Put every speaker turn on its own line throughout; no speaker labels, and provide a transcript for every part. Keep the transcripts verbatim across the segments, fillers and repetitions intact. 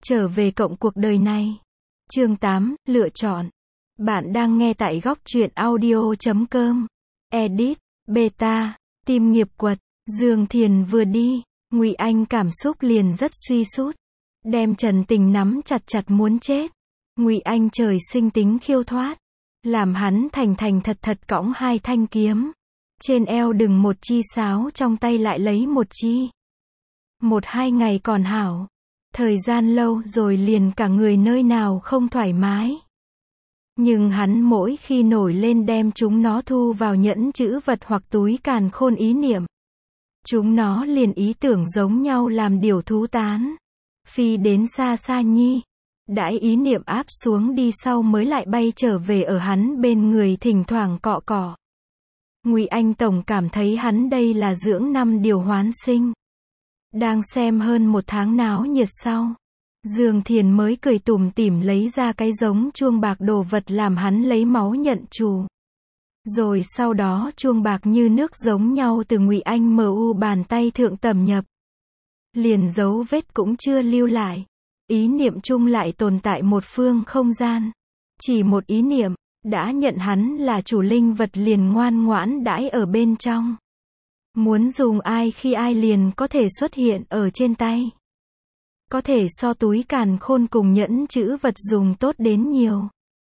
Trở về cộng cuộc đời này. Chương tám, lựa chọn. Bạn đang nghe tại góc truyện audio chấm com. Edit, beta, tim nghiệp quật. Dương Thiền vừa đi, Ngụy Anh cảm xúc liền rất suy sút, đem Trần Tình nắm chặt chặt muốn chết. Ngụy Anh trời sinh tính khiêu thoát, làm hắn thành thành thật thật cõng hai thanh kiếm. Trên eo đừng một chi sáo, trong tay lại lấy một chi. Một hai ngày còn hảo, thời gian lâu rồi liền cả người nơi nào không thoải mái. Nhưng hắn mỗi khi nổi lên đem chúng nó thu vào nhẫn chữ vật hoặc túi càn khôn ý niệm, chúng nó liền ý tưởng giống nhau làm điều thú tán, phi đến xa xa nhi. Đãi ý niệm áp xuống đi sau mới lại bay trở về ở hắn bên người thỉnh thoảng cọ cọ. Ngụy Anh tổng cảm thấy hắn đây là dưỡng năm điều hoán sinh. Đang xem hơn một tháng náo nhiệt sau, Dương Thiền mới cười tủm tỉm lấy ra cái giống chuông bạc đồ vật làm hắn lấy máu nhận chủ. Rồi sau đó chuông bạc như nước giống nhau từ Ngụy Anh mờ u bàn tay thượng tầm nhập. Liền dấu vết cũng chưa lưu lại. Ý niệm chung lại tồn tại một phương không gian. Chỉ một ý niệm, đã nhận hắn là chủ linh vật liền ngoan ngoãn đãi ở bên trong. Muốn dùng ai khi ai liền có thể xuất hiện ở trên tay. Có thể so túi càn khôn cùng nhẫn chữ vật dùng tốt đến nhiều.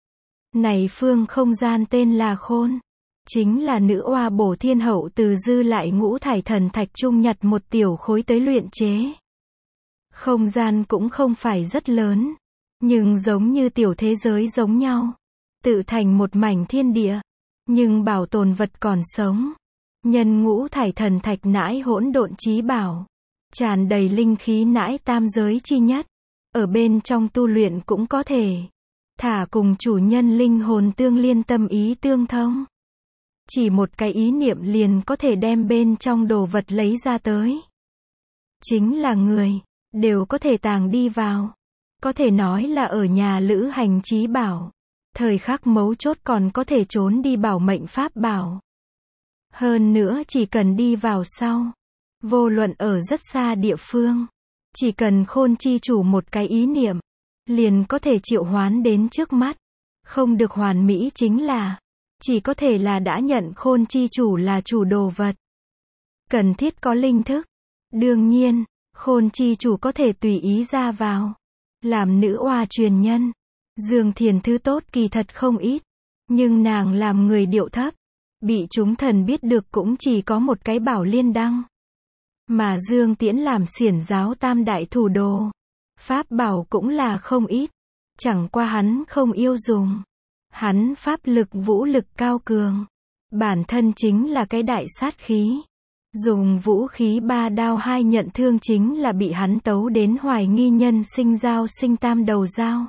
Này phương không gian tên là khôn. Chính là nữ oa bổ thiên hậu từ dư lại ngũ thải thần thạch chung nhặt một tiểu khối tới luyện chế. Không gian cũng không phải rất lớn, nhưng giống như tiểu thế giới giống nhau, tự thành một mảnh thiên địa, nhưng bảo tồn vật còn sống. Nhân ngũ thải thần thạch nãi hỗn độn chí bảo, tràn đầy linh khí nãi tam giới chi nhất, ở bên trong tu luyện cũng có thể, thả cùng chủ nhân linh hồn tương liên tâm ý tương thông. Chỉ một cái ý niệm liền có thể đem bên trong đồ vật lấy ra tới. Chính là người, đều có thể tàng đi vào. Có thể nói là ở nhà lữ hành chí bảo. Thời khắc mấu chốt còn có thể trốn đi bảo mệnh pháp bảo. Hơn nữa chỉ cần đi vào sau, vô luận ở rất xa địa phương, chỉ cần khôn chi chủ một cái ý niệm, liền có thể triệu hoán đến trước mắt. Không được hoàn mỹ chính là, chỉ có thể là đã nhận khôn chi chủ là chủ đồ vật. Cần thiết có linh thức. Đương nhiên, khôn chi chủ có thể tùy ý ra vào. Làm nữ oa truyền nhân, Dương Thiền thứ tốt kỳ thật không ít. Nhưng nàng làm người điệu thấp, bị chúng thần biết được cũng chỉ có một cái bảo liên đăng. Mà Dương Tiễn làm xiển giáo tam đại thủ đồ, pháp bảo cũng là không ít. Chẳng qua hắn không yêu dùng. Hắn pháp lực vũ lực cao cường, bản thân chính là cái đại sát khí. Dùng vũ khí ba đao hai nhận thương chính là bị hắn tấu đến hoài nghi nhân sinh dao sinh tam đầu dao.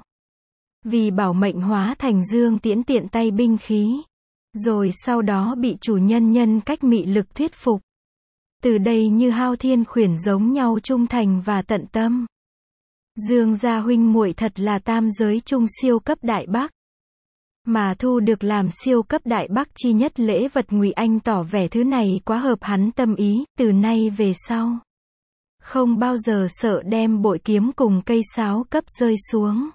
Vì bảo mệnh hóa thành Dương Tiễn tiện tay binh khí. Rồi sau đó bị chủ nhân nhân cách mị lực thuyết phục. Từ đây như hao thiên khuyển giống nhau trung thành và tận tâm. Dương gia huynh muội thật là tam giới trung siêu cấp đại bác. Mà thu được làm siêu cấp đại bác chi nhất lễ vật Ngụy Anh tỏ vẻ thứ này quá hợp hắn tâm ý, từ nay về sau. Không bao giờ sợ đem bội kiếm cùng cây sáo cấp rơi xuống.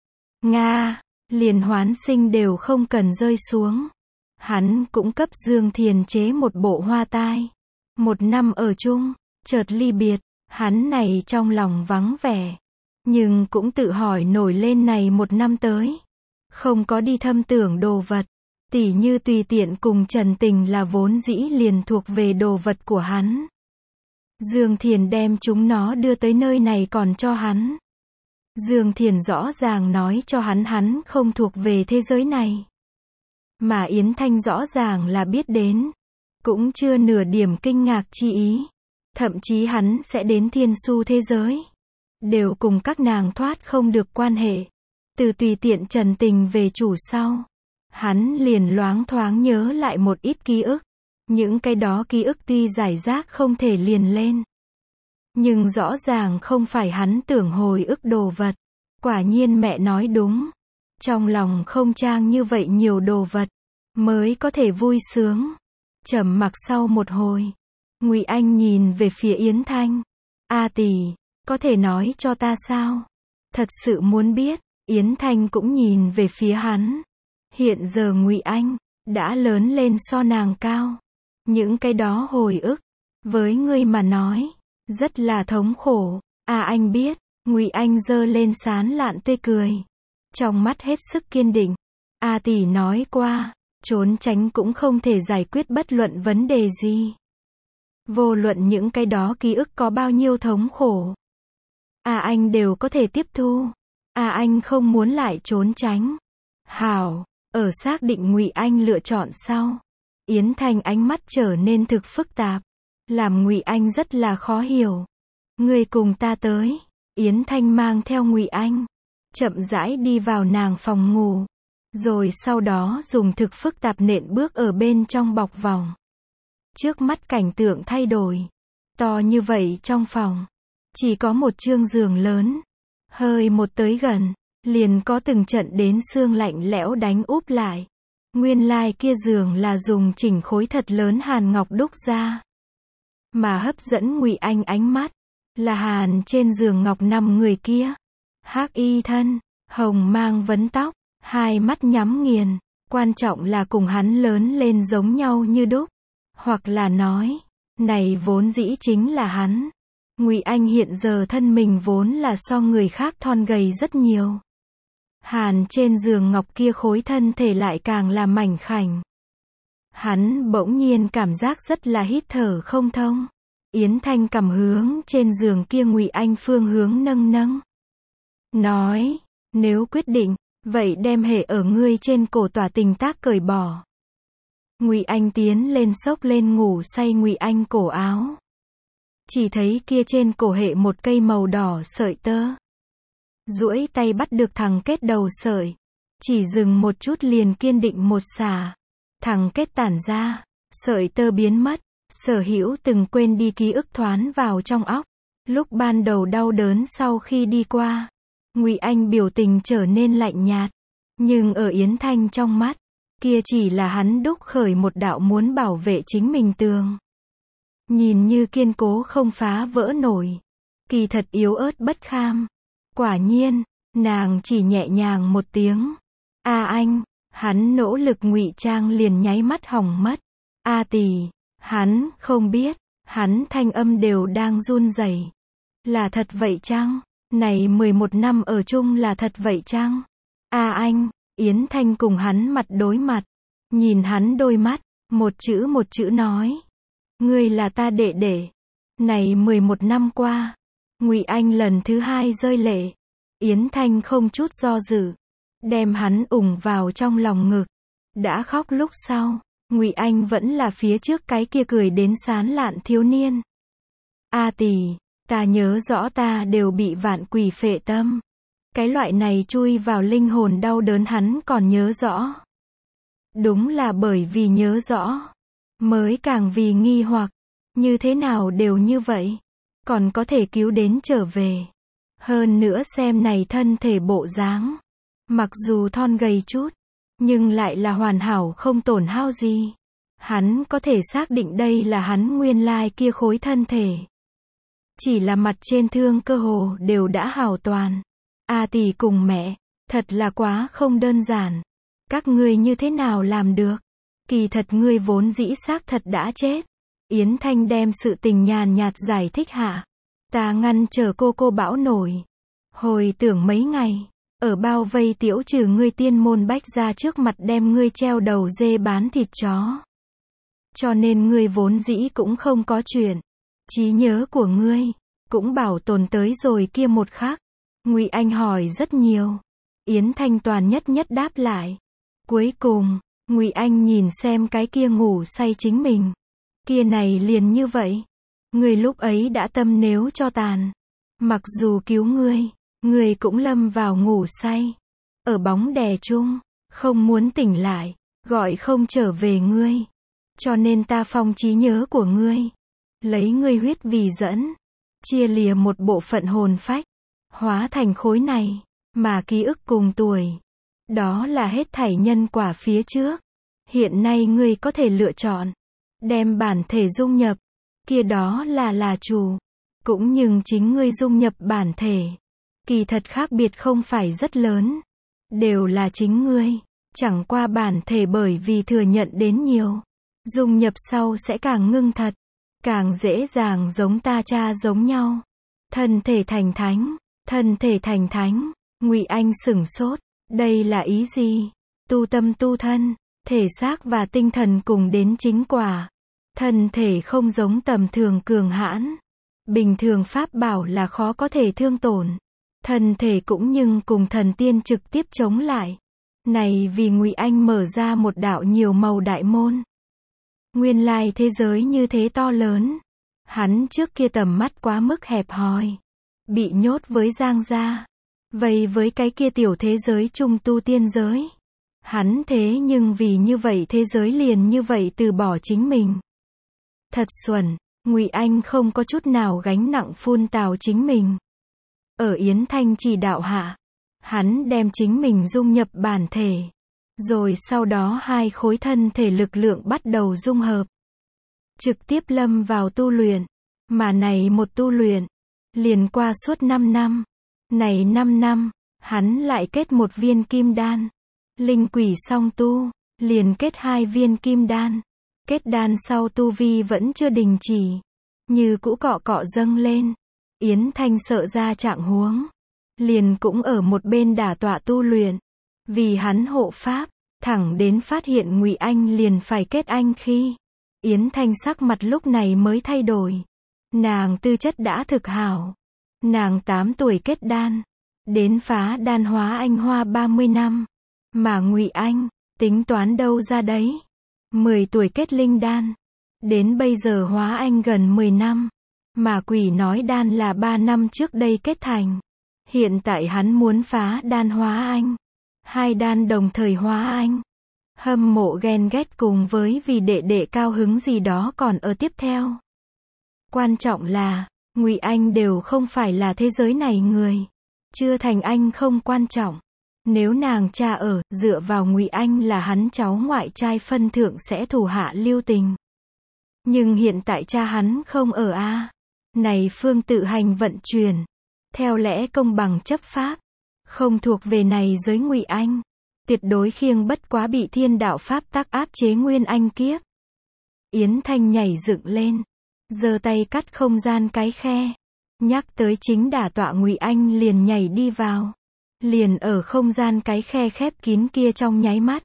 Nga, liền hoán sinh đều không cần rơi xuống. Hắn cũng cấp Dương Thiền chế một bộ hoa tai. Một năm ở chung, chợt ly biệt, hắn này trong lòng vắng vẻ. Nhưng cũng tự hỏi nổi lên này một năm tới. Không có đi thâm tưởng đồ vật, tỉ như tùy tiện cùng Trần Tình là vốn dĩ liền thuộc về đồ vật của hắn. Dương Thiền đem chúng nó đưa tới nơi này còn cho hắn. Dương Thiền rõ ràng nói cho hắn hắn không thuộc về thế giới này. Mà Yến Thanh rõ ràng là biết đến, cũng chưa nửa điểm kinh ngạc chi ý. Thậm chí hắn sẽ đến thiên su thế giới, đều cùng các nàng thoát không được quan hệ. Từ tùy tiện Trần Tình về chủ sau, hắn liền loáng thoáng nhớ lại một ít ký ức. Những cái đó ký ức tuy giải rác không thể liền lên, nhưng rõ ràng không phải hắn tưởng hồi ức đồ vật. Quả nhiên mẹ nói đúng, trong lòng không trang như vậy nhiều đồ vật, mới có thể vui sướng. Trầm mặc sau một hồi, Ngụy Anh nhìn về phía Yến Thanh. A tỷ, có thể nói cho ta sao? Thật sự muốn biết, Yến Thanh cũng nhìn về phía hắn. Hiện giờ Ngụy Anh đã lớn lên so nàng cao. Những cái đó hồi ức, với ngươi mà nói, rất là thống khổ. À anh biết, Ngụy Anh giơ lên sán lạn tươi cười. Trong mắt hết sức kiên định. A tỷ nói qua, trốn tránh cũng không thể giải quyết bất luận vấn đề gì. Vô luận những cái đó ký ức có bao nhiêu thống khổ. À anh đều có thể tiếp thu. À anh không muốn lại trốn tránh. Hảo, ở xác định Ngụy Anh lựa chọn sau. Yến Thanh ánh mắt trở nên thực phức tạp. Làm Ngụy Anh rất là khó hiểu. Ngươi cùng ta tới. Yến Thanh mang theo Ngụy Anh. Chậm rãi đi vào nàng phòng ngủ. Rồi sau đó dùng thực phức tạp nện bước ở bên trong bọc vòng. Trước mắt cảnh tượng thay đổi. To như vậy trong phòng. Chỉ có một chương giường lớn. Hơi một tới gần. Liền có từng trận đến xương lạnh lẽo đánh úp lại. Nguyên lai kia giường là dùng chỉnh khối thật lớn hàn ngọc đúc ra. Mà hấp dẫn Ngụy Anh ánh mắt. Là hàn trên giường ngọc nằm người kia. Hắc y thân, hồng mang vấn tóc, hai mắt nhắm nghiền. Quan trọng là cùng hắn lớn lên giống nhau như đúc. Hoặc là nói, này vốn dĩ chính là hắn. Ngụy Anh hiện giờ thân mình vốn là so người khác thon gầy rất nhiều. Hàn trên giường ngọc kia khối thân thể lại càng là mảnh khảnh. Hắn bỗng nhiên cảm giác rất là hít thở không thông. Yến Thanh cầm hướng trên giường kia Ngụy Anh phương hướng nâng nâng. Nói, nếu quyết định, vậy đem hệ ở ngươi trên cổ tỏa tình tác cởi bỏ. Ngụy Anh tiến lên xốc lên ngủ say Ngụy Anh cổ áo. Chỉ thấy kia trên cổ hệ một cây màu đỏ sợi tơ. Duỗi tay bắt được thằng kết đầu sợi. Chỉ dừng một chút liền kiên định một xả. Thằng kết tản ra. Sợi tơ biến mất. Sở Hữu từng quên đi ký ức thoán vào trong óc. Lúc ban đầu đau đớn sau khi đi qua. Ngụy Anh biểu tình trở nên lạnh nhạt. Nhưng ở Yến Thanh trong mắt. Kia chỉ là hắn đúc khởi một đạo muốn bảo vệ chính mình tường. Nhìn như kiên cố không phá vỡ nổi. Kỳ thật yếu ớt bất kham. Quả nhiên, nàng chỉ nhẹ nhàng một tiếng. A anh, hắn nỗ lực ngụy trang liền nháy mắt hỏng mất. A tỷ, hắn không biết, hắn thanh âm đều đang run rẩy. Là thật vậy chăng? Này mười một năm ở chung là thật vậy chăng? A anh, Yến Thanh cùng hắn mặt đối mặt. Nhìn hắn đôi mắt, một chữ một chữ nói. Ngươi là ta đệ đệ. Này mười một năm qua. Ngụy Anh lần thứ hai rơi lệ. Yến Thanh không chút do dự. Đem hắn ủng vào trong lòng ngực. Đã khóc lúc sau. Ngụy Anh vẫn là phía trước cái kia cười đến sán lạn thiếu niên. A tỷ, ta nhớ rõ ta đều bị vạn quỷ phệ tâm. Cái loại này chui vào linh hồn đau đớn hắn còn nhớ rõ. Đúng là bởi vì nhớ rõ. Mới càng vì nghi hoặc. Như thế nào đều như vậy. Còn có thể cứu đến trở về. Hơn nữa xem này thân thể bộ dáng. Mặc dù thon gầy chút. Nhưng lại là hoàn hảo không tổn hao gì. Hắn có thể xác định đây là hắn nguyên lai kia khối thân thể. Chỉ là mặt trên thương cơ hồ đều đã hảo toàn. A tỷ cùng mẹ, thật là quá không đơn giản. Các ngươi như thế nào làm được? Kỳ thật ngươi vốn dĩ xác thật đã chết. Yến Thanh đem sự tình nhàn nhạt giải thích hạ. Ta ngăn chờ cô cô bão nổi. Hồi tưởng mấy ngày, ở bao vây tiểu trừ ngươi tiên môn bách ra trước mặt đem ngươi treo đầu dê bán thịt chó. Cho nên ngươi vốn dĩ cũng không có chuyện. Trí nhớ của ngươi, cũng bảo tồn tới rồi kia một khắc. Ngụy Anh hỏi rất nhiều. Yến Thanh toàn nhất nhất đáp lại. Cuối cùng, Ngụy Anh nhìn xem cái kia ngủ say chính mình. Kia này liền như vậy. Ngươi lúc ấy đã tâm nếu cho tàn. Mặc dù cứu ngươi, ngươi cũng lâm vào ngủ say. Ở bóng đè chung, không muốn tỉnh lại, gọi không trở về ngươi. Cho nên ta phong trí nhớ của ngươi. Lấy ngươi huyết vì dẫn. Chia lìa một bộ phận hồn phách. Hóa thành khối này. Mà ký ức cùng tuổi. Đó là hết thảy nhân quả phía trước. Hiện nay ngươi có thể lựa chọn. Đem bản thể dung nhập. Kia đó là là chủ. Cũng nhưng chính ngươi dung nhập bản thể. Kỳ thật khác biệt không phải rất lớn. Đều là chính ngươi. Chẳng qua bản thể bởi vì thừa nhận đến nhiều. Dung nhập sau sẽ càng ngưng thật. Càng dễ dàng giống ta cha giống nhau. Thân thể thành thánh. Thân thể thành thánh. Ngụy Anh sửng sốt. Đây là ý gì? Tu tâm tu thân. Thể xác và tinh thần cùng đến chính quả. Thân thể không giống tầm thường cường hãn. Bình thường pháp bảo là khó có thể thương tổn. Thân thể cũng nhưng cùng thần tiên trực tiếp chống lại. Này vì Ngụy Anh mở ra một đạo nhiều màu đại môn. Nguyên lai thế giới như thế to lớn. Hắn trước kia tầm mắt quá mức hẹp hòi. Bị nhốt với Giang gia. Vậy với cái kia tiểu thế giới trung tu tiên giới. Hắn thế nhưng vì như vậy thế giới liền như vậy từ bỏ chính mình. Thật xuẩn, Ngụy Anh không có chút nào gánh nặng phun tào chính mình. Ở Yến Thanh chỉ đạo hạ, hắn đem chính mình dung nhập bản thể. Rồi sau đó hai khối thân thể lực lượng bắt đầu dung hợp. Trực tiếp lâm vào tu luyện. Mà này một tu luyện, liền qua suốt năm năm. Này năm năm, hắn lại kết một viên kim đan. Linh quỷ song tu, liền kết hai viên kim đan. Kết đan sau tu vi vẫn chưa đình chỉ. Như cũ cọ cọ dâng lên. Yến Thanh sợ ra trạng huống. Liền cũng ở một bên đả tọa tu luyện. Vì hắn hộ pháp, thẳng đến phát hiện Ngụy Anh liền phải kết anh khi. Yến Thanh sắc mặt lúc này mới thay đổi. Nàng tư chất đã thực hảo. Nàng tám tuổi kết đan. Đến phá đan hóa anh hoa ba mươi năm. Mà Ngụy Anh, tính toán đâu ra đấy. mười tuổi kết linh đan. Đến bây giờ hóa anh gần mười năm. Mà quỷ nói đan là ba năm trước đây kết thành. Hiện tại hắn muốn phá đan hóa anh. Hai đan đồng thời hóa anh. Hâm mộ ghen ghét cùng với vì đệ đệ cao hứng gì đó còn ở tiếp theo. Quan trọng là, Ngụy Anh đều không phải là thế giới này người. Chưa thành anh không quan trọng. Nếu nàng cha ở, dựa vào Ngụy Anh là hắn cháu ngoại trai phân thượng sẽ thủ hạ lưu tình. Nhưng hiện tại cha hắn không ở a. À. Này phương tự hành vận chuyển. Theo lẽ công bằng chấp pháp. Không thuộc về này giới Ngụy Anh. Tuyệt đối khiêng bất quá bị thiên đạo pháp tắc áp chế nguyên anh kiếp. Yến Thanh nhảy dựng lên. Giơ tay cắt không gian cái khe. Nhắc tới chính đả tọa Ngụy Anh liền nhảy đi vào. Liền ở không gian cái khe khép kín kia trong nháy mắt.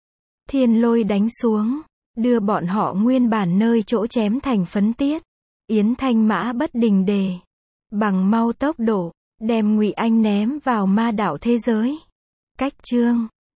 Thiên lôi đánh xuống. Đưa bọn họ nguyên bản nơi chỗ chém thành phấn tiết. Yến Thanh mã bất đình đề. Bằng mau tốc độ. Đem Ngụy Anh ném vào ma đạo thế giới. Cách chương.